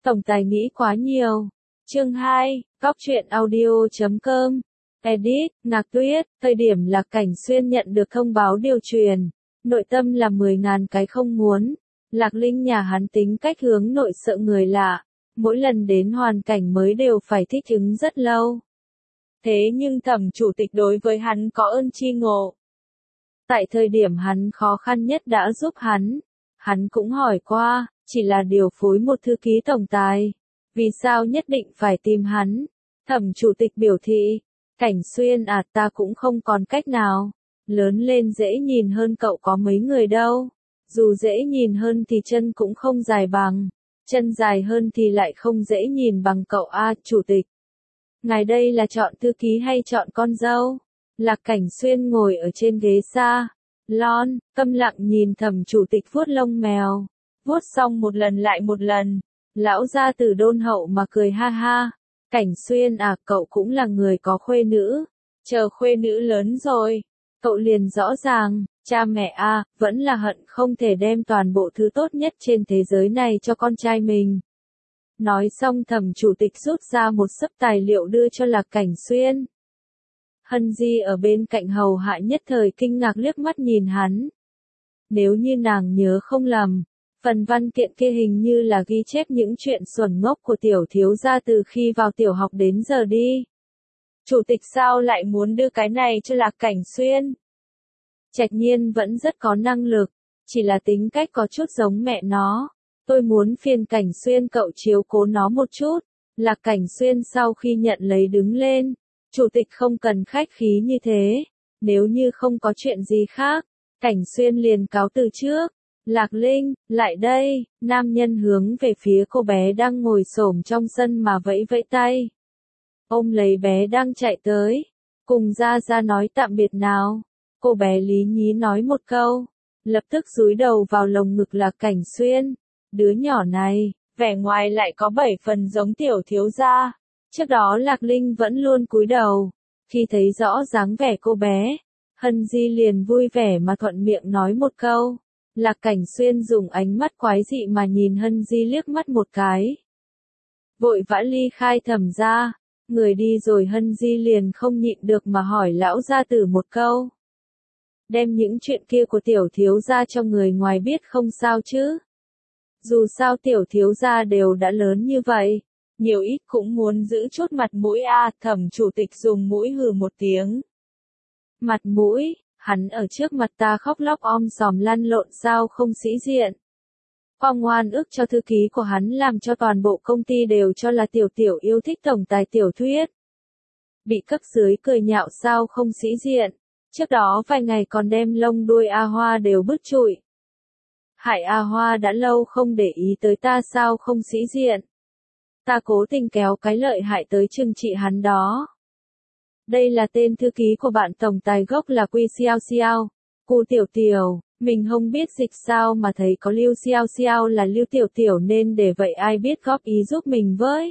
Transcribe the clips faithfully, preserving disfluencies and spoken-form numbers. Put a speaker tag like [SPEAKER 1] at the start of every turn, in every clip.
[SPEAKER 1] Tổng tài nghĩ quá nhiều. Chương hai, Góc truyện audio chấm com. Edit, Ngạc Tuyết, thời điểm Lạc Cảnh Xuyên nhận được thông báo điều truyền. Nội tâm là mười ngàn cái không muốn. Lạc Linh nhà hắn tính cách hướng nội sợ người lạ. Mỗi lần đến hoàn cảnh mới đều phải thích ứng rất lâu. Thế nhưng Thẩm chủ tịch đối với hắn có ơn tri ngộ. Tại thời điểm hắn khó khăn nhất đã giúp hắn. Hắn cũng hỏi qua, chỉ là điều phối một thư ký tổng tài. Vì sao nhất định phải tìm hắn? Thẩm chủ tịch biểu thị, Cảnh Xuyên à, ta cũng không còn cách nào. Lớn lên dễ nhìn hơn cậu có mấy người đâu. Dù dễ nhìn hơn thì chân cũng không dài bằng. Chân dài hơn thì lại không dễ nhìn bằng cậu a, chủ tịch. Ngài đây là chọn thư ký hay chọn con dâu? Lạc Cảnh Xuyên ngồi ở trên ghế xa lon, câm lặng nhìn Thẩm chủ tịch vuốt lông mèo. Vuốt xong một lần lại một lần. Lão gia tử đôn hậu mà cười ha ha. Cảnh Xuyên à, cậu cũng là người có khuê nữ. Chờ khuê nữ lớn rồi, cậu liền rõ ràng, cha mẹ a, vẫn là hận không thể đem toàn bộ thứ tốt nhất trên thế giới này cho con trai mình. Nói xong Thẩm chủ tịch rút ra một xấp tài liệu đưa cho Lạc Cảnh Xuyên. Hân Di ở bên cạnh hầu hạ nhất thời kinh ngạc liếc mắt nhìn hắn. Nếu như nàng nhớ không lầm, phần văn kiện kia hình như là ghi chép những chuyện xuẩn ngốc của tiểu thiếu gia từ khi vào tiểu học đến giờ đi. Chủ tịch sao lại muốn đưa cái này cho Lạc Cảnh Xuyên? Trạch Nhiên vẫn rất có năng lực, chỉ là tính cách có chút giống mẹ nó. Tôi muốn phiền Cảnh Xuyên cậu chiếu cố nó một chút. Lạc Cảnh Xuyên sau khi nhận lấy đứng lên. Chủ tịch không cần khách khí như thế. Nếu như không có chuyện gì khác, Cảnh Xuyên liền cáo từ trước. Lạc Linh, lại đây, nam nhân hướng về phía cô bé đang ngồi xổm trong sân mà vẫy vẫy tay. Ôm lấy bé đang chạy tới. Cùng ra ra nói tạm biệt nào. Cô bé lý nhí nói một câu. Lập tức dúi đầu vào lồng ngực Lạc Cảnh Xuyên. Đứa nhỏ này, vẻ ngoài lại có bảy phần giống tiểu thiếu gia. Trước đó Lạc Linh vẫn luôn cúi đầu. Khi thấy rõ dáng vẻ cô bé, Hân Di liền vui vẻ mà thuận miệng nói một câu. Lạc Cảnh Xuyên dùng ánh mắt quái dị mà nhìn Hân Di liếc mắt một cái. Vội vã ly khai Thẩm gia. Người đi rồi Hân Di liền không nhịn được mà hỏi lão gia tử một câu. Đem những chuyện kia của tiểu thiếu gia cho người ngoài biết không sao chứ? Dù sao tiểu thiếu gia đều đã lớn như vậy, nhiều ít cũng muốn giữ chút mặt mũi a. Thẩm chủ tịch dùng mũi hừ một tiếng. Mặt mũi, hắn ở trước mặt ta khóc lóc om sòm lăn lộn sao không sĩ diện. Phong oan ức cho thư ký của hắn làm cho toàn bộ công ty đều cho là tiểu tiểu yêu thích tổng tài tiểu thuyết. Bị cấp dưới cười nhạo sao không sĩ diện. Trước đó vài ngày còn đem lông đuôi A Hoa đều bứt trụi. Hại A Hoa đã lâu không để ý tới ta sao không sĩ diện. Ta cố tình kéo cái lợi hại tới trừng trị hắn đó. Đây là tên thư ký của bạn tổng tài gốc là Quy Xiao Xiao. Cu Tiểu Tiểu, mình không biết dịch sao mà thấy có Lưu Xiao Xiao là Lưu Tiểu Tiểu nên để vậy ai biết góp ý giúp mình với.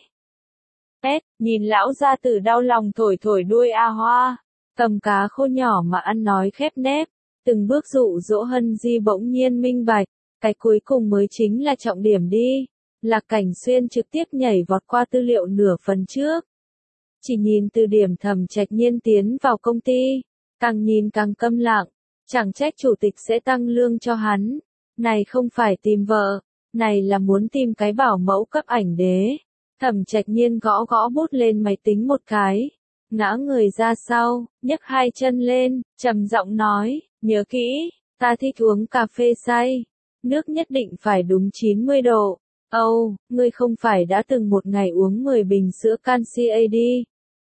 [SPEAKER 1] Pét, nhìn lão gia tử đau lòng thổi thổi đuôi A Hoa. Cầm cá khô nhỏ mà ăn nói khép nép. Từng bước dụ dỗ Hân Di bỗng nhiên minh bạch. Cái cuối cùng mới chính là trọng điểm đi. Lạc Cảnh Xuyên trực tiếp nhảy vọt qua tư liệu nửa phần trước. Chỉ nhìn từ điểm Thẩm Trạch Nhiên tiến vào công ty. Càng nhìn càng câm lặng. Chẳng trách chủ tịch sẽ tăng lương cho hắn. Này không phải tìm vợ. Này là muốn tìm cái bảo mẫu cấp ảnh đế. Thẩm Trạch Nhiên gõ gõ bút lên máy tính một cái. Ngã người ra sau, nhấc hai chân lên, trầm giọng nói, nhớ kỹ, ta thích uống cà phê say. Nước nhất định phải đúng chín mươi độ. Âu, oh, ngươi không phải đã từng một ngày uống mười bình sữa canxi a đi.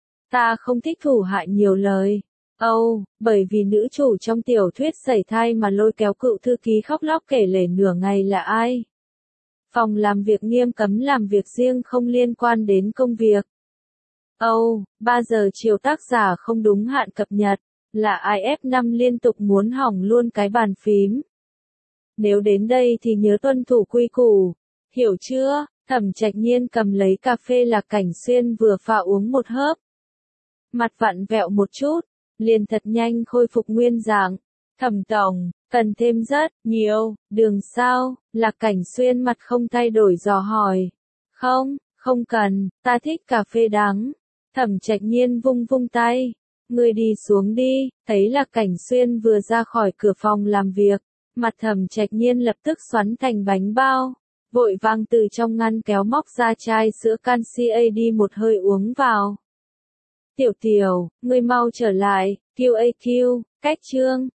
[SPEAKER 1] Ta không thích thủ hạ nhiều lời. Âu, oh, bởi vì nữ chủ trong tiểu thuyết sẩy thai mà lôi kéo cựu thư ký khóc lóc kể lể nửa ngày là ai? Phòng làm việc nghiêm cấm làm việc riêng không liên quan đến công việc. Âu, oh, ba giờ chiều tác giả không đúng hạn cập nhật, là I F năm liên tục muốn hỏng luôn cái bàn phím. Nếu đến đây thì nhớ tuân thủ quy củ, hiểu chưa? Thẩm Trạch Nhiên cầm lấy cà phê Lạc Cảnh Xuyên vừa pha uống một hớp. Mặt vặn vẹo một chút, liền thật nhanh khôi phục nguyên dạng. Thẩm tổng, cần thêm rất nhiều đường sao? Lạc Cảnh Xuyên mặt không thay đổi dò hỏi. Không, không cần, ta thích cà phê đắng. Thẩm Trạch Nhiên vung vung tay. Ngươi đi xuống đi, thấy Lạc Cảnh Xuyên vừa ra khỏi cửa phòng làm việc. Mặt Thẩm Trạch Nhiên lập tức xoắn thành bánh bao. Vội vàng từ trong ngăn kéo móc ra chai sữa canxi a đê một hơi uống vào. Tiểu Tiểu, ngươi mau trở lại, quy a quy, cách chương.